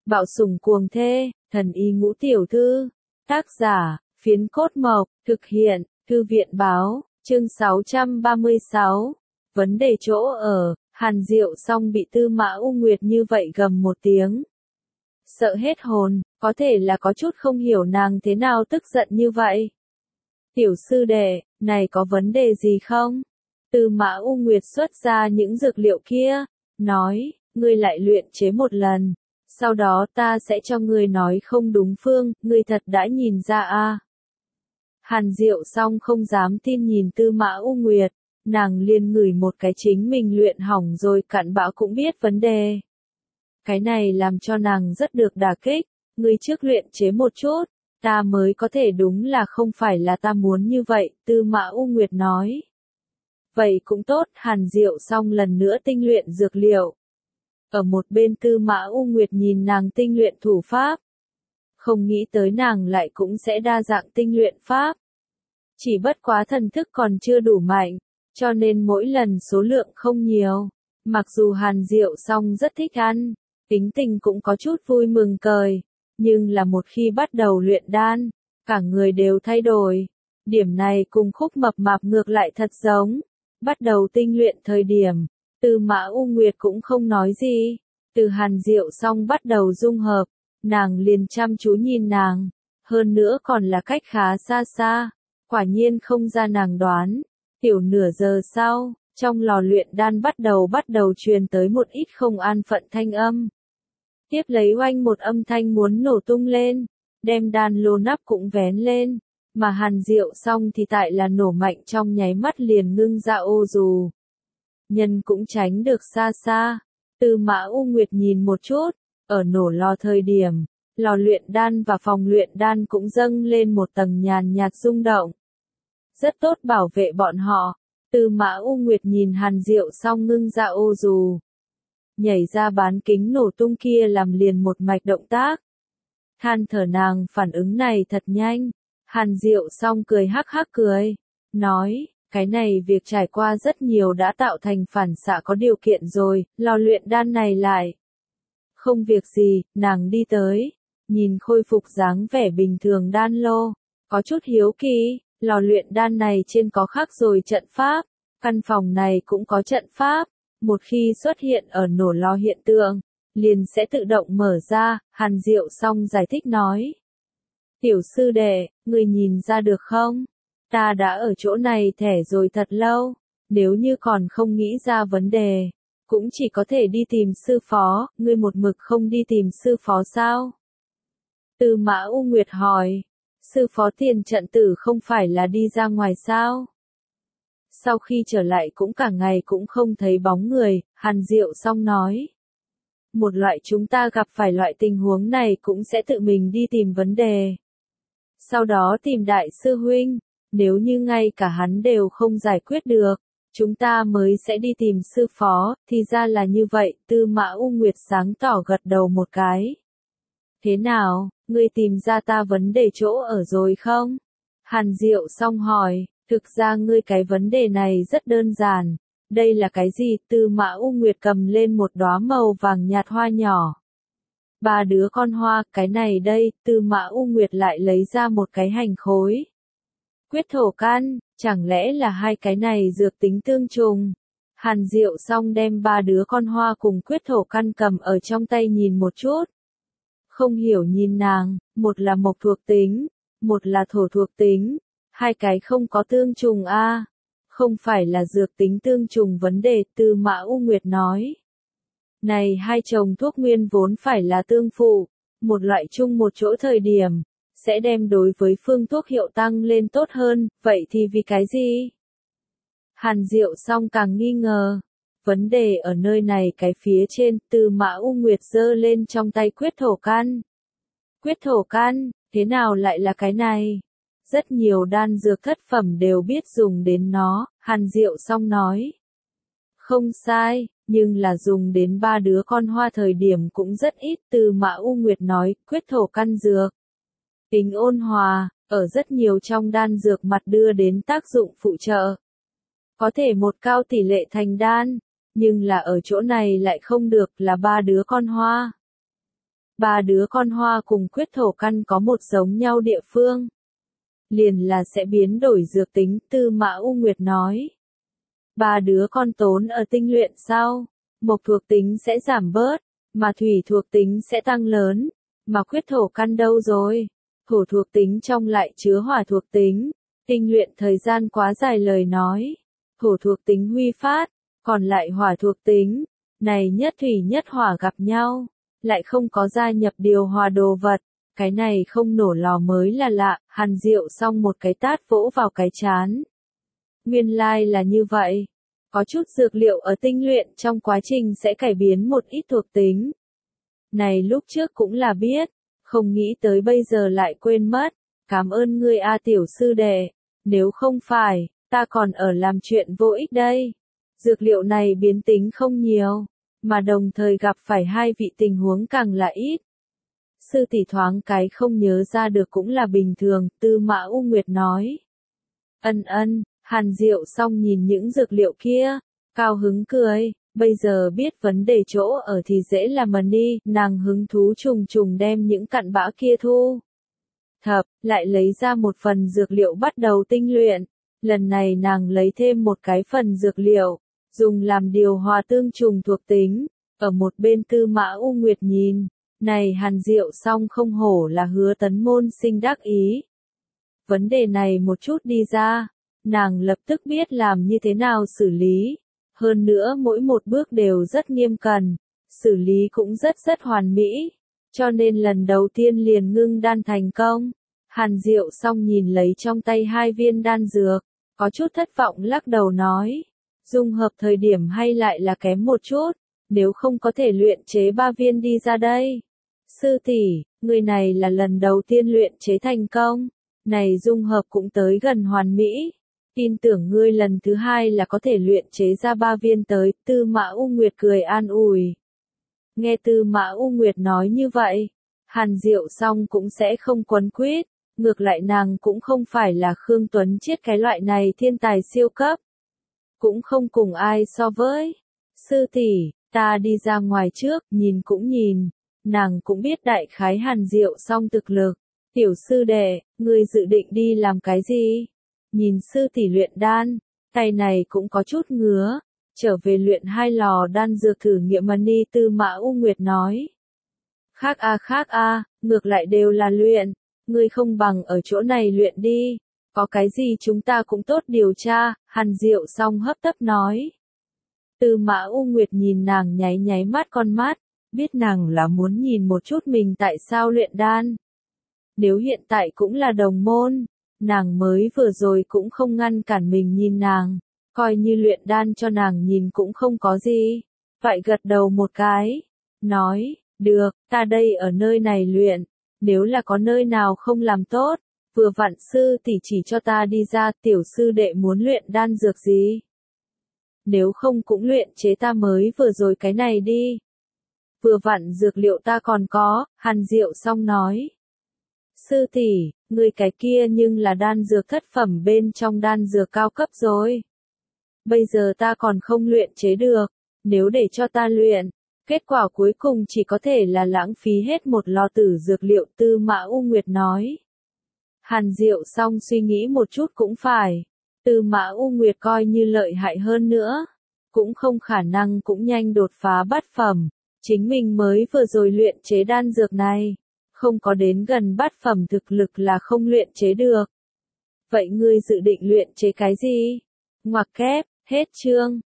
Bạo sủng cuồng thê, thần y ngũ tiểu thư. Tác giả, Phiến Cốt Mộc, thực hiện, Thư viện báo, chương 636. Vấn đề chỗ ở, Hàn Diệu Song bị Tư Mã U Nguyệt như vậy gầm một tiếng. Sợ hết hồn, có thể là có chút không hiểu nàng thế nào tức giận như vậy. Tiểu sư đệ, này có vấn đề gì không? Tư Mã U Nguyệt xuất ra những dược liệu kia, nói, ngươi lại luyện chế một lần, sau đó ta sẽ cho ngươi nói không đúng phương, ngươi thật đã nhìn ra à. Hàn Diệu Song không dám tin nhìn Tư Mã U Nguyệt, nàng liền ngửi một cái chính mình luyện hỏng rồi cặn bã cũng biết vấn đề. Cái này làm cho nàng rất được đả kích, ngươi trước luyện chế một chút, ta mới có thể đúng là không phải là ta muốn như vậy, Tư Mã U Nguyệt nói. Vậy cũng tốt, Hàn Diệu Song lần nữa tinh luyện dược liệu. Ở một bên Tư Mã U Nguyệt nhìn nàng tinh luyện thủ pháp. Không nghĩ tới nàng lại cũng sẽ đa dạng tinh luyện pháp. Chỉ bất quá thần thức còn chưa đủ mạnh, cho nên mỗi lần số lượng không nhiều. Mặc dù Hàn Diệu Song rất thích ăn, tính tình cũng có chút vui mừng cười, nhưng là một khi bắt đầu luyện đan, cả người đều thay đổi. Điểm này cùng Khúc Mập Mạp ngược lại thật giống. Bắt đầu tinh luyện thời điểm, Tư Mã U Nguyệt cũng không nói gì. Từ Hàn Diệu Song bắt đầu dung hợp, nàng liền chăm chú nhìn nàng, hơn nữa còn là cách khá xa xa, quả nhiên không ra nàng đoán. Tiểu nửa giờ sau, trong lò luyện đan bắt đầu truyền tới một ít không an phận thanh âm. Tiếp lấy oanh một âm thanh muốn nổ tung lên, đem đan lô nắp cũng vén lên, mà Hàn Diệu Song thì tại là nổ mạnh trong nháy mắt liền ngưng ra ô dù. Nhân cũng tránh được xa xa, Tư Mã U Nguyệt nhìn một chút, ở nổ lò thời điểm, lò luyện đan và phòng luyện đan cũng dâng lên một tầng nhàn nhạt rung động. Rất tốt bảo vệ bọn họ, Tư Mã U Nguyệt nhìn Hàn Diệu Song ngưng ra ô dù. Nhảy ra bán kính nổ tung kia làm liền một mạch động tác. Than thở nàng phản ứng này thật nhanh. Hàn Diệu Song cười hắc hắc cười, nói, cái này việc trải qua rất nhiều đã tạo thành phản xạ có điều kiện rồi, lò luyện đan này lại. Không việc gì, nàng đi tới, nhìn khôi phục dáng vẻ bình thường đan lô, có chút hiếu kỳ, lò luyện đan này trên có khắc rồi trận pháp, căn phòng này cũng có trận pháp, một khi xuất hiện ở nổ lò hiện tượng, liền sẽ tự động mở ra, Hàn Diệu Song giải thích nói. Tiểu sư đệ, người nhìn ra được không? Ta đã ở chỗ này thẻ rồi thật lâu, nếu như còn không nghĩ ra vấn đề, cũng chỉ có thể đi tìm sư phó, ngươi một mực không đi tìm sư phó sao? Tư Mã U Nguyệt hỏi, sư phó Tiền Trận Tử không phải là đi ra ngoài sao? Sau khi trở lại cũng cả ngày cũng không thấy bóng người, Hàn Diệu Song nói. Một loại chúng ta gặp phải loại tình huống này cũng sẽ tự mình đi tìm vấn đề. Sau đó tìm đại sư huynh, nếu như ngay cả hắn đều không giải quyết được, chúng ta mới sẽ đi tìm sư phó, thì ra là như vậy, Tư Mã U Nguyệt sáng tỏ gật đầu một cái. Thế nào, ngươi tìm ra ta vấn đề chỗ ở rồi không? Hàn Diệu Song hỏi, thực ra ngươi cái vấn đề này rất đơn giản. Đây là cái gì? Tư Mã U Nguyệt cầm lên một đóa màu vàng nhạt hoa nhỏ. 3 đứa con hoa, cái này đây, Tư Mã U Nguyệt lại lấy ra một cái hành khối. Quyết thổ căn, chẳng lẽ là hai cái này dược tính tương trùng? Hàn Diệu Song đem 3 đứa con hoa cùng quyết thổ căn cầm ở trong tay nhìn một chút. Không hiểu nhìn nàng, một là mộc thuộc tính, một là thổ thuộc tính, hai cái không có tương trùng a. Không phải là dược tính tương trùng vấn đề, Tư Mã U Nguyệt nói. Này hai chồng thuốc nguyên vốn phải là tương phụ, một loại chung một chỗ thời điểm, sẽ đem đối với phương thuốc hiệu tăng lên tốt hơn, vậy thì vì cái gì? Hàn Diệu Song càng nghi ngờ. Vấn đề ở nơi này cái phía trên, Tư Mã U Nguyệt giơ lên trong tay quyết thổ căn. Quyết thổ căn, thế nào lại là cái này? Rất nhiều đan dược thất phẩm đều biết dùng đến nó, Hàn Diệu Song nói. Không sai, nhưng là dùng đến 3 đứa con hoa thời điểm cũng rất ít, Tư Mã U Nguyệt nói, quyết thổ căn dược. Tính ôn hòa, ở rất nhiều trong đan dược mặt đưa đến tác dụng phụ trợ. Có thể một cao tỷ lệ thành đan, nhưng là ở chỗ này lại không được là 3 đứa con hoa. Ba đứa con Hoa cùng Quyết Thổ Căn có một giống nhau địa phương. Liền là sẽ biến đổi dược tính, Tư Mã U Nguyệt nói. Ba đứa con tốn ở tinh luyện sau, mộc thuộc tính sẽ giảm bớt, mà thủy thuộc tính sẽ tăng lớn, mà Quyết Thổ Căn đâu rồi? Thổ thuộc tính trong lại chứa hỏa thuộc tính, tinh luyện thời gian quá dài lời nói. Thổ thuộc tính huy phát, còn lại hỏa thuộc tính, này nhất thủy nhất hỏa gặp nhau, lại không có gia nhập điều hòa đồ vật, cái này không nổ lò mới là lạ. Hàn Diệu xong một cái tát vỗ vào cái chán. Nguyên lai là như vậy, có chút dược liệu ở tinh luyện trong quá trình sẽ cải biến một ít thuộc tính. Này lúc trước cũng là biết, không nghĩ tới bây giờ lại quên mất, cảm ơn ngươi a tiểu sư đệ, nếu không phải, ta còn ở làm chuyện vô ích đây. Dược liệu này biến tính không nhiều, mà đồng thời gặp phải hai vị tình huống càng là ít. Sư tỷ thoáng cái không nhớ ra được cũng là bình thường, Tư Mã U Nguyệt nói. Ân, Hàn Diệu xong nhìn những dược liệu kia, cao hứng cười, bây giờ biết vấn đề chỗ ở thì dễ làm đi, nàng hứng thú trùng trùng đem những cặn bã kia thu thập, lại lấy ra một phần dược liệu bắt đầu tinh luyện. Lần này nàng lấy thêm một cái phần dược liệu, dùng làm điều hòa tương trùng thuộc tính. Ở một bên Tư Mã U Nguyệt nhìn, này Hàn Diệu xong không hổ là Hứa Tấn môn sinh đắc ý. Vấn đề này một chút đi ra, nàng lập tức biết làm như thế nào xử lý. Hơn nữa mỗi một bước đều rất nghiêm cẩn, xử lý cũng rất hoàn mỹ. Cho nên lần đầu tiên liền ngưng đan thành công. Hàn Diệu xong nhìn lấy trong tay hai viên đan dược, có chút thất vọng lắc đầu nói. Dung hợp thời điểm hay lại là kém một chút, nếu không có thể luyện chế 3 viên đi ra đây. Sư tỷ, người này là lần đầu tiên luyện chế thành công, này dung hợp cũng tới gần hoàn mỹ. Tin tưởng ngươi lần thứ 2 là có thể luyện chế ra 3 viên tới, Tư Mã U Nguyệt cười an ủi. Nghe Tư Mã U Nguyệt nói như vậy, Hàn Diệu xong cũng sẽ không quấn quýt, ngược lại nàng cũng không phải là Khương Tuấn Chiết cái loại này thiên tài siêu cấp. Cũng không cùng ai so với. Sư tỷ, ta đi ra ngoài trước, nhìn cũng nhìn, nàng cũng biết đại khái Hàn Diệu xong thực lực. Tiểu sư đệ, ngươi dự định đi làm cái gì? Nhìn sư tỷ luyện đan, tay này cũng có chút ngứa, trở về luyện 2 lò đan dược thử nghiệm mani, Tư Mã U Nguyệt nói. Khác a, ngược lại đều là luyện, ngươi không bằng ở chỗ này luyện đi, có cái gì chúng ta cũng tốt điều tra. Hàn Diệu xong hấp tấp nói. Tư Mã U Nguyệt nhìn nàng nháy mắt con mắt, biết nàng là muốn nhìn một chút mình tại sao luyện đan. Nếu hiện tại cũng là đồng môn, nàng mới vừa rồi cũng không ngăn cản mình nhìn nàng, coi như luyện đan cho nàng nhìn cũng không có gì. Vậy gật đầu một cái, nói, được, ta đây ở nơi này luyện, nếu là có nơi nào không làm tốt, vừa vặn sư tỷ chỉ cho ta đi ra. Tiểu sư đệ muốn luyện đan dược gì? Nếu không cũng luyện chế ta mới vừa rồi cái này đi. Vừa vặn dược liệu ta còn có, Hàn Diệu xong nói. Sư tỷ, người cái kia nhưng là đan dược thất phẩm bên trong đan dược cao cấp rồi. Bây giờ ta còn không luyện chế được, nếu để cho ta luyện, kết quả cuối cùng chỉ có thể là lãng phí hết một lò tử dược liệu, Tư Mã U Nguyệt nói. Hàn Diệu xong suy nghĩ một chút cũng phải, Tư Mã U Nguyệt coi như lợi hại hơn nữa, cũng không khả năng cũng nhanh đột phá bát phẩm, chính mình mới vừa rồi luyện chế đan dược này, không có đến gần bát phẩm thực lực là không luyện chế được. Vậy ngươi dự định luyện chế cái gì? Ngoặc kép, hết chương.